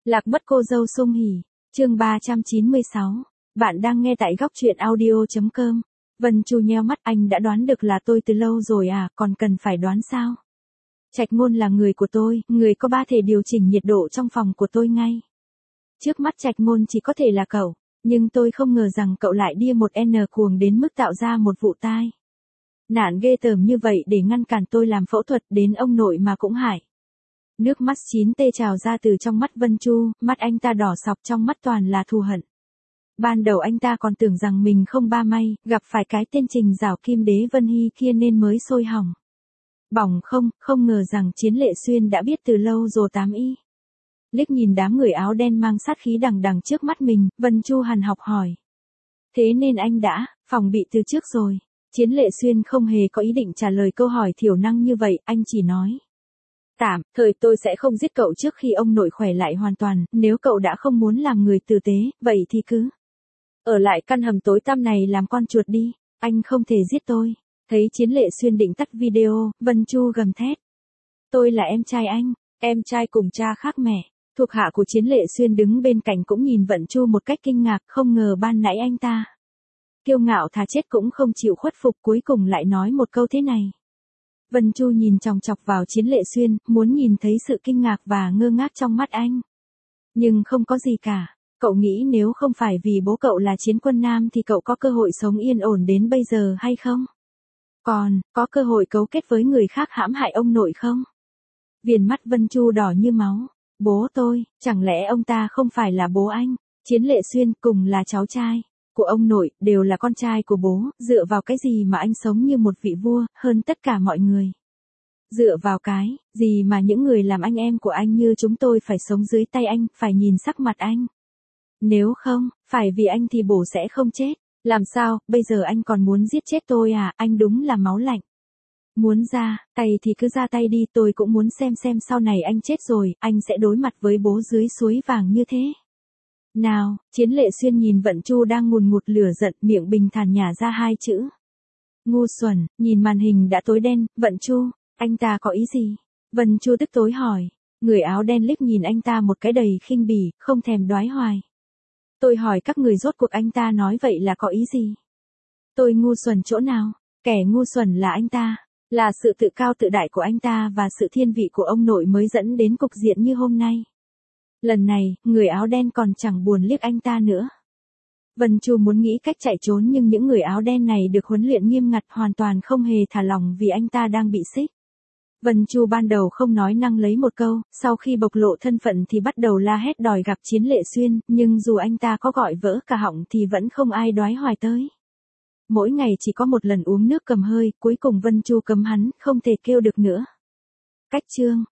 Lạc mất cô dâu Sung Hỉ, chương 396. Bạn đang nghe tại góc truyện audio.com. Vân Chu nheo mắt, anh đã đoán được là tôi từ lâu rồi à, còn cần phải đoán sao? Trạch Ngôn là người của tôi, người có ba thể điều chỉnh nhiệt độ trong phòng của tôi ngay. Trước mắt Trạch Ngôn chỉ có thể là cậu, nhưng tôi không ngờ rằng cậu lại điên một N cuồng đến mức tạo ra một vụ tai nạn ghê tởm như vậy để ngăn cản tôi làm phẫu thuật, đến ông nội mà cũng hại. Nước mắt 9T trào ra từ trong mắt Vân Chu, mắt anh ta đỏ sọc, trong mắt toàn là thù hận. Ban đầu anh ta còn tưởng rằng mình không ba may, gặp phải cái tên Trình Giảo Kim Đế Vân Hy kia nên mới sôi hỏng. Bỏng không ngờ rằng Chiến Lệ Xuyên đã biết từ lâu rồi 8Y. Liếc nhìn đám người áo đen mang sát khí đằng đằng trước mắt mình, Vân Chu hằn học hỏi. Thế nên anh đã phòng bị từ trước rồi. Chiến Lệ Xuyên không hề có ý định trả lời câu hỏi thiểu năng như vậy, anh chỉ nói. Tạm thời tôi sẽ không giết cậu trước khi ông nội khỏe lại hoàn toàn, nếu cậu đã không muốn làm người tử tế, vậy thì cứ ở lại căn hầm tối tăm này làm con chuột đi, anh không thể giết tôi. Thấy Chiến Lệ Xuyên định tắt video, Vân Chu gầm thét. Tôi là em trai anh, em trai cùng cha khác mẹ. Thuộc hạ của Chiến Lệ Xuyên đứng bên cạnh cũng nhìn Vân Chu một cách kinh ngạc, không ngờ ban nãy anh ta kiêu ngạo thà chết cũng không chịu khuất phục, cuối cùng lại nói một câu thế này. Vân Chu nhìn chòng chọc vào Chiến Lệ Xuyên, muốn nhìn thấy sự kinh ngạc và ngơ ngác trong mắt anh. Nhưng không có gì cả. Cậu nghĩ nếu không phải vì bố cậu là chiến quân nam thì cậu có cơ hội sống yên ổn đến bây giờ hay không? Còn, có cơ hội cấu kết với người khác hãm hại ông nội không? Viền mắt Vân Chu đỏ như máu. Bố tôi, chẳng lẽ ông ta không phải là bố anh? Chiến Lệ Xuyên cùng là cháu trai của ông nội, đều là con trai của bố, dựa vào cái gì mà anh sống như một vị vua, hơn tất cả mọi người? Dựa vào cái gì mà những người làm anh em của anh như chúng tôi phải sống dưới tay anh, phải nhìn sắc mặt anh? Nếu không, phải vì anh thì bố sẽ không chết. Làm sao, bây giờ anh còn muốn giết chết tôi à, anh đúng là máu lạnh. Muốn ra tay thì cứ ra tay đi, tôi cũng muốn xem sau này anh chết rồi, anh sẽ đối mặt với bố dưới suối vàng như thế nào? Chiến Lệ Xuyên nhìn Vân Chu đang ngùn ngụt lửa giận, miệng bình thản nhả ra hai chữ. Ngu xuẩn. Nhìn màn hình đã tối đen, Vân Chu, anh ta có ý gì? Vân Chu tức tối hỏi. Người áo đen liếc nhìn anh ta một cái đầy khinh bỉ, không thèm đoái hoài. Tôi hỏi các người rốt cuộc anh ta nói vậy là có ý gì? Tôi ngu xuẩn chỗ nào? Kẻ ngu xuẩn là anh ta. Là sự tự cao tự đại của anh ta và sự thiên vị của ông nội mới dẫn đến cục diện như hôm nay. Lần này, người áo đen còn chẳng buồn liếc anh ta nữa. Vân Chu muốn nghĩ cách chạy trốn nhưng những người áo đen này được huấn luyện nghiêm ngặt, hoàn toàn không hề thả lỏng vì anh ta đang bị xích. Vân Chu ban đầu không nói năng lấy một câu, sau khi bộc lộ thân phận thì bắt đầu la hét đòi gặp Chiến Lệ Xuyên, nhưng dù anh ta có gọi vỡ cả họng thì vẫn không ai đoái hoài tới. Mỗi ngày chỉ có một lần uống nước cầm hơi, cuối cùng Vân Chu cấm hắn, không thể kêu được nữa. Cách chương